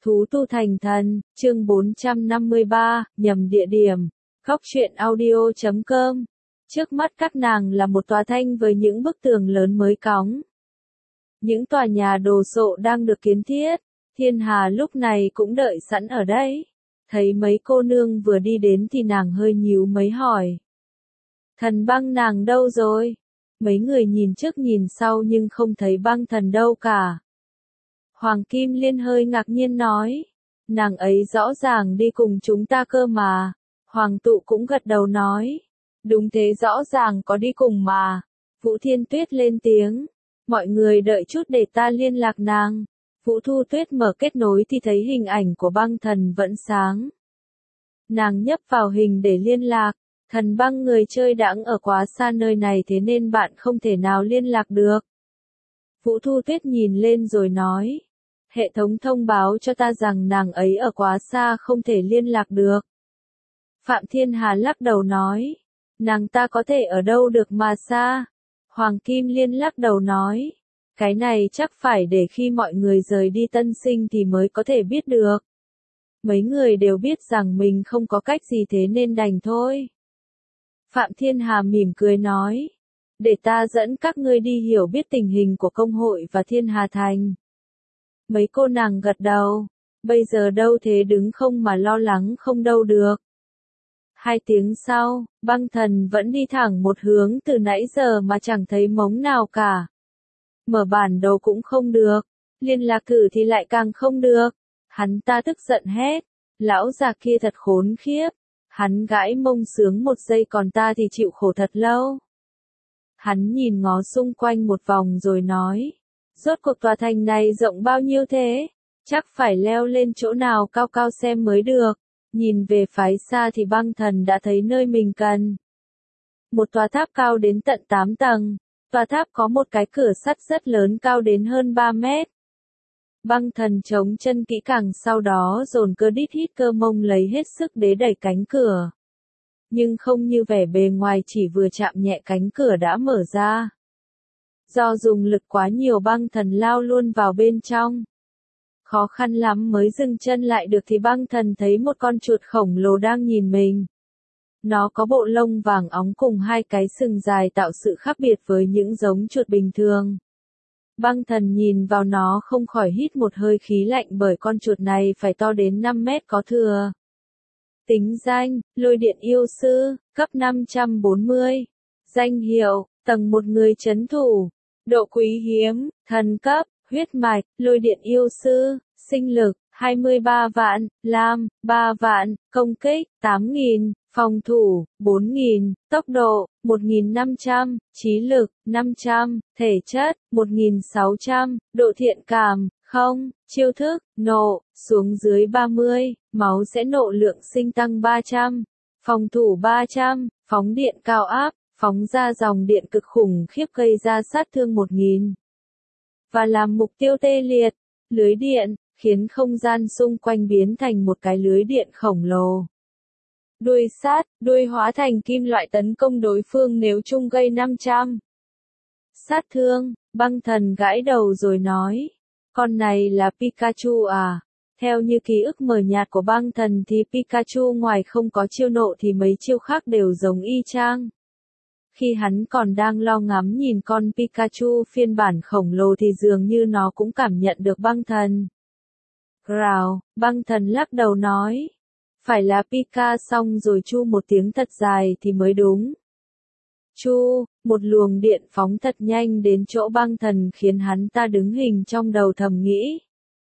Thú tu thành thần, chương 453, nhầm địa điểm. Góc truyện audio.com. Trước mắt các nàng là một tòa thanh với những bức tường lớn mới cóng. Những tòa nhà đồ sộ đang được kiến thiết. Thiên Hà lúc này cũng đợi sẵn ở đây. Thấy mấy cô nương vừa đi đến thì nàng hơi nhíu mấy hỏi. Thần Băng nàng đâu rồi? Mấy người nhìn trước nhìn sau nhưng không thấy Băng thần đâu cả. Hoàng Kim Liên hơi ngạc nhiên nói. Nàng ấy rõ ràng đi cùng chúng ta cơ mà. Hoàng Tụ cũng gật đầu nói. Đúng thế, rõ ràng có đi cùng mà. Vũ Thiên Tuyết lên tiếng. Mọi người đợi chút để ta liên lạc nàng. Vũ Thu Tuyết mở kết nối thì thấy hình ảnh của Băng thần vẫn sáng. Nàng nhấp vào hình để liên lạc. Thần Băng người chơi đãng ở quá xa nơi này thế nên bạn không thể nào liên lạc được. Vũ Thu Tuyết nhìn lên rồi nói. Hệ thống thông báo cho ta rằng nàng ấy ở quá xa không thể liên lạc được. Phạm Thiên Hà lắc đầu nói. Nàng ta có thể ở đâu được mà xa. Hoàng Kim Liên lắc đầu nói. Cái này chắc phải để khi mọi người rời đi Tân Sinh thì mới có thể biết được. Mấy người đều biết rằng mình không có cách gì thế nên đành thôi. Phạm Thiên Hà mỉm cười nói. Để ta dẫn các ngươi đi hiểu biết tình hình của công hội và Thiên Hà Thành. Mấy cô nàng gật đầu. Bây giờ đâu thế đứng không mà lo lắng không đâu được. 2 tiếng sau, Băng thần vẫn đi thẳng một hướng từ nãy giờ mà chẳng thấy mống nào cả. Mở bản đồ cũng không được. Liên lạc cử thì lại càng không được. Hắn ta tức giận hét. Lão già kia thật khốn khiếp. Hắn gãi mông sướng một giây còn ta thì chịu khổ thật lâu. Hắn nhìn ngó xung quanh một vòng rồi nói. Rốt cuộc tòa thành này rộng bao nhiêu thế? Chắc phải leo lên chỗ nào cao cao xem mới được. Nhìn về phía xa thì Băng thần đã thấy nơi mình cần. Một tòa tháp cao đến tận 8 tầng. Tòa tháp có một cái cửa sắt rất lớn cao đến hơn 3 mét. Băng thần chống chân kỹ càng sau đó dồn cơ đít hít cơ mông lấy hết sức để đẩy cánh cửa. Nhưng không như vẻ bề ngoài chỉ vừa chạm nhẹ cánh cửa đã mở ra. Do dùng lực quá nhiều Băng thần lao luôn vào bên trong. Khó khăn lắm mới dừng chân lại được thì Băng thần thấy một con chuột khổng lồ đang nhìn mình. Nó có bộ lông vàng óng cùng 2 cái sừng dài tạo sự khác biệt với những giống chuột bình thường. Băng thần nhìn vào nó không khỏi hít một hơi khí lạnh bởi con chuột này phải to đến 5 mét có thừa. Tính danh, Lôi Điện Yêu Sư, cấp 540. Danh hiệu, tầng 1 người trấn thủ. Độ quý hiếm, thần cấp, huyết mạch, Lôi Điện Yêu Sư, sinh lực, 23 vạn, lam, 3 vạn, công kích, 8.000, phòng thủ, 4.000, tốc độ, 1.500, trí lực, 500, thể chất, 1.600, độ thiện cảm, 0, chiêu thức, nộ, xuống dưới 30, máu sẽ nộ lượng sinh tăng 300, phòng thủ 300, phóng điện cao áp, phóng ra dòng điện cực khủng khiếp gây ra sát thương 1.000. Và làm mục tiêu tê liệt, lưới điện, khiến không gian xung quanh biến thành một cái lưới điện khổng lồ. Đuôi sát, đuôi hóa thành kim loại tấn công đối phương nếu chung gây 500. Sát thương, Băng thần gãi đầu rồi nói. Con này là Pikachu à? Theo như ký ức mờ nhạt của Băng thần thì Pikachu ngoài không có chiêu nộ thì mấy chiêu khác đều giống y chang. Khi hắn còn đang lo ngắm nhìn con Pikachu phiên bản khổng lồ thì dường như nó cũng cảm nhận được Băng thần. Rào, Băng thần lắc đầu nói. Phải là Pika xong rồi chu một tiếng thật dài thì mới đúng. Chu, một luồng điện phóng thật nhanh đến chỗ Băng thần khiến hắn ta đứng hình trong đầu thầm nghĩ.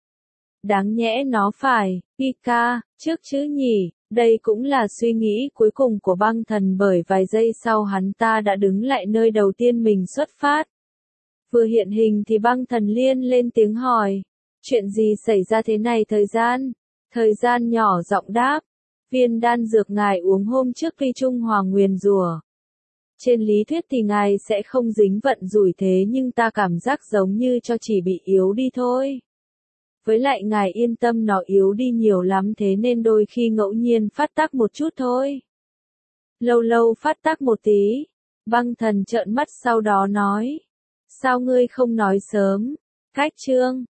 Đáng nhẽ nó phải, Pika, trước chứ nhỉ, đây cũng là suy nghĩ cuối cùng của Băng thần bởi vài giây sau hắn ta đã đứng lại nơi đầu tiên mình xuất phát. Vừa hiện hình thì Băng thần liên lên tiếng hỏi. Chuyện gì xảy ra thế này Thời gian nhỏ giọng đáp. Viên đan dược ngài uống hôm trước khi Trung Hoàng nguyền rủa. Trên lý thuyết thì ngài sẽ không dính vận rủi thế nhưng ta cảm giác giống như cho chỉ bị yếu đi thôi. Với lại ngài yên tâm nó yếu đi nhiều lắm thế nên đôi khi ngẫu nhiên phát tác một chút thôi. Lâu lâu phát tác một tí. Băng thần trợn mắt sau đó nói. Sao ngươi không nói sớm? Cách chương.